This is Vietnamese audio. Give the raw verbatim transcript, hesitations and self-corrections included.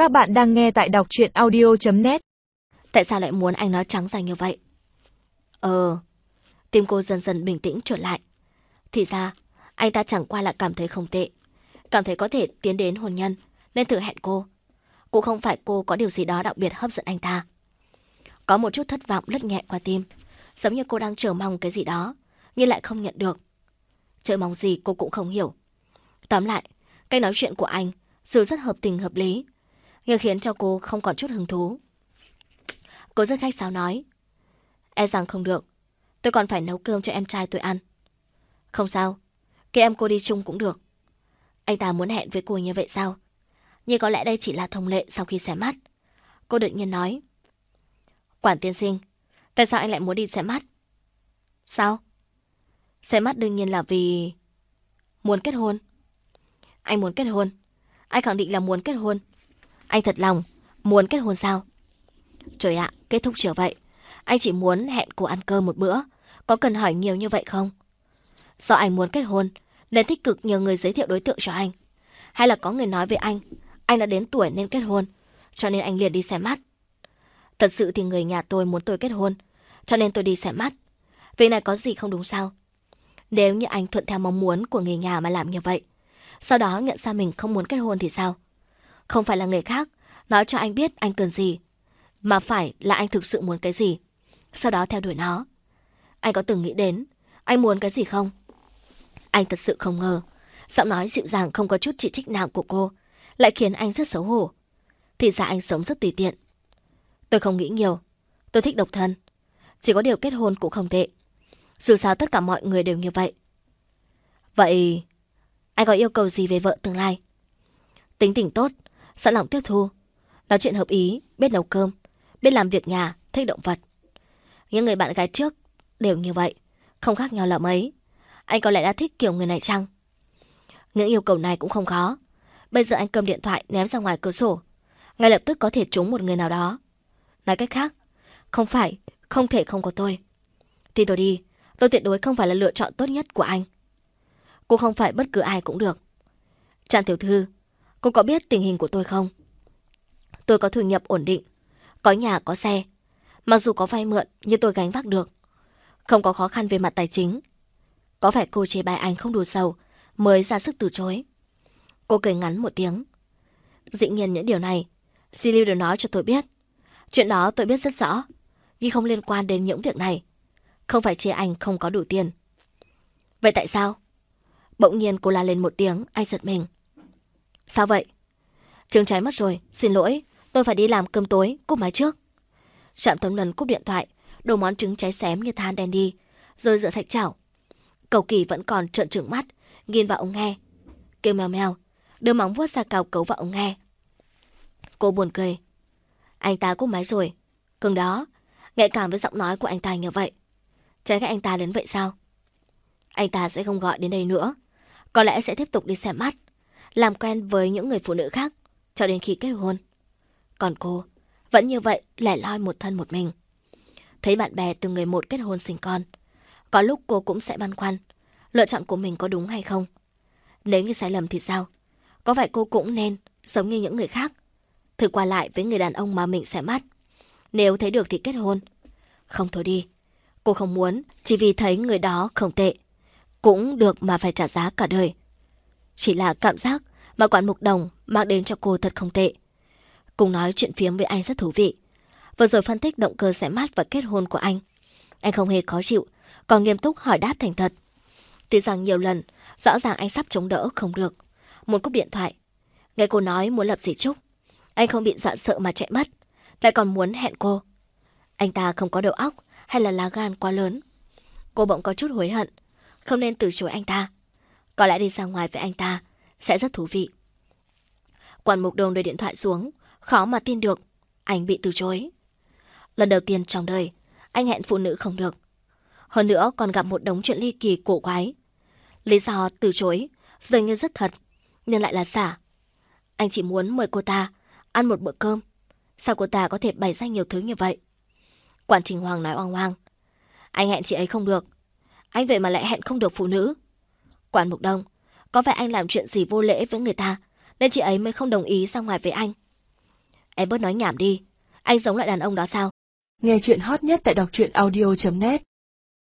Các bạn đang nghe tại đọc truyện audio chấm net. Tại sao lại muốn anh nói trắng ra như vậy? Ờ, tim cô dần dần bình tĩnh trở lại. Thì ra, anh ta chẳng qua là cảm thấy không tệ, cảm thấy có thể tiến đến hôn nhân, nên thử hẹn cô. Cũng không phải cô có điều gì đó đặc biệt hấp dẫn anh ta. Có một chút thất vọng lướt nhẹ qua tim, giống như cô đang chờ mong cái gì đó, nhưng lại không nhận được. Chờ mong gì cô cũng không hiểu. Tóm lại, cách nói chuyện của anh dù rất hợp tình hợp lý, nhưng khiến cho cô không còn chút hứng thú. Cô rất khách sáo nói: E rằng không được, tôi còn phải nấu cơm cho em trai tôi ăn. Không sao, khi em cô đi chung cũng được. Anh ta muốn hẹn với cô như vậy sao? Nhưng có lẽ đây chỉ là thông lệ sau khi xem mắt. Cô đột nhiên nói: Quản tiên sinh, tại sao anh lại muốn đi xem mắt? Sao? Xem mắt đương nhiên là vì... Muốn kết hôn. Anh muốn kết hôn. Anh khẳng định là muốn kết hôn. Anh thật lòng muốn kết hôn sao? Trời ạ, kết thúc trở vậy. Anh chỉ muốn hẹn cô ăn cơm một bữa, có cần hỏi nhiều như vậy không? Do anh muốn kết hôn nên tích cực nhờ người giới thiệu đối tượng cho anh, hay là có người nói với anh anh đã đến tuổi nên kết hôn, cho nên anh liền đi xem mắt? Thật sự thì người nhà tôi muốn tôi kết hôn, cho nên tôi đi xem mắt. Việc này có gì không đúng sao? Nếu như anh thuận theo mong muốn của người nhà mà làm như vậy, sau đó nhận ra mình không muốn kết hôn thì sao? Không phải là người khác nói cho anh biết anh cần gì, mà phải là anh thực sự muốn cái gì, sau đó theo đuổi nó. Anh có từng nghĩ đến anh muốn cái gì không? Anh thật sự không ngờ giọng nói dịu dàng không có chút chỉ trích nào của cô lại khiến anh rất xấu hổ. Thì ra anh sống rất tùy tiện. Tôi không nghĩ nhiều, tôi thích độc thân. Chỉ có điều kết hôn cũng không tệ, dù sao tất cả mọi người đều như vậy. Vậy anh có yêu cầu gì về vợ tương lai? Tính tình tốt, sẵn lòng tiếp thu, nói chuyện hợp ý, biết nấu cơm, biết làm việc nhà, thích động vật. Những người bạn gái trước đều như vậy, không khác nhau là mấy. Anh có lẽ đã thích kiểu người này chăng? Những yêu cầu này cũng không khó. Bây giờ anh cầm điện thoại ném ra ngoài cửa sổ, ngay lập tức có thể trúng một người nào đó. Nói cách khác, không phải không thể không có tôi. Thì tôi đi, tôi tuyệt đối không phải là lựa chọn tốt nhất của anh. Cô không phải bất cứ ai cũng được. Trạm tiểu thư, cô có biết tình hình của tôi không? Tôi có thu nhập ổn định, có nhà có xe. Mặc dù có vay mượn nhưng tôi gánh vác được, không có khó khăn về mặt tài chính. Có phải cô chê bai anh không đủ giàu mới ra sức từ chối? Cô cười ngắn một tiếng. Dĩ nhiên những điều này Di Lưu đều nói cho tôi biết. Chuyện đó tôi biết rất rõ, nhưng không liên quan đến những việc này. Không phải chê anh không có đủ tiền. Vậy tại sao? Bỗng nhiên cô la lên một tiếng, anh giật mình. Sao vậy? Trứng cháy mất rồi, xin lỗi, tôi phải đi làm cơm tối, cúp máy trước. Trạm Tống Lần cúp điện thoại, đổ món trứng cháy xém như than đen đi, rồi rửa sạch chảo. Cầu Kỳ vẫn còn trợn trừng mắt, nhìn vào ống nghe, kêu mèo mèo, đưa móng vuốt ra cào cấu vào ống nghe. Cô buồn cười. Anh ta cúp máy rồi, cưng đó, nhạy cảm với giọng nói của anh ta như vậy. Trái ghét anh ta đến vậy sao? Anh ta sẽ không gọi đến đây nữa, có lẽ sẽ tiếp tục đi xem mắt, làm quen với những người phụ nữ khác cho đến khi kết hôn. Còn cô vẫn như vậy, lẻ loi một thân một mình. Thấy bạn bè từng người một kết hôn sinh con, có lúc cô cũng sẽ băn khoăn lựa chọn của mình có đúng hay không. Nếu như sai lầm thì sao? Có phải cô cũng nên giống như những người khác, thử qua lại với người đàn ông mà mình sẽ mắt? Nếu thấy được thì kết hôn. Không thôi đi. Cô không muốn chỉ vì thấy người đó không tệ, cũng được mà phải trả giá cả đời. Chỉ là cảm giác mà Quản Mục Đồng mang đến cho cô thật không tệ. Cùng nói chuyện phiếm với anh rất thú vị. Vừa rồi phân tích động cơ sẽ mát và kết hôn của anh, anh không hề khó chịu, còn nghiêm túc hỏi đáp thành thật. Tuy rằng nhiều lần rõ ràng anh sắp chống đỡ không được. Một cúp điện thoại, nghe cô nói muốn lập di chúc, anh không bị dọa sợ mà chạy mất, lại còn muốn hẹn cô. Anh ta không có đầu óc hay là lá gan quá lớn? Cô bỗng có chút hối hận, không nên từ chối anh ta. Có lẽ đi ra ngoài với anh ta sẽ rất thú vị. Quản Mục Đồng đưa điện thoại xuống, khó mà tin được anh bị từ chối. Lần đầu tiên trong đời anh hẹn phụ nữ không được, hơn nữa còn gặp một đống chuyện ly kỳ cổ quái. Lý do từ chối dường như rất thật, nhưng lại là giả. Anh chỉ muốn mời cô ta ăn một bữa cơm, sao cô ta có thể bày ra nhiều thứ như vậy? Quản Trình Hoàng nói oang oang. Anh hẹn chị ấy không được, anh vậy mà lại hẹn không được phụ nữ. Quản Mục Đông, có phải anh làm chuyện gì vô lễ với người ta nên chị ấy mới không đồng ý ra ngoài với anh? Em bớt nói nhảm đi. Anh giống loại đàn ông đó sao? Nghe chuyện hot nhất tại đọc truyện audio chấm net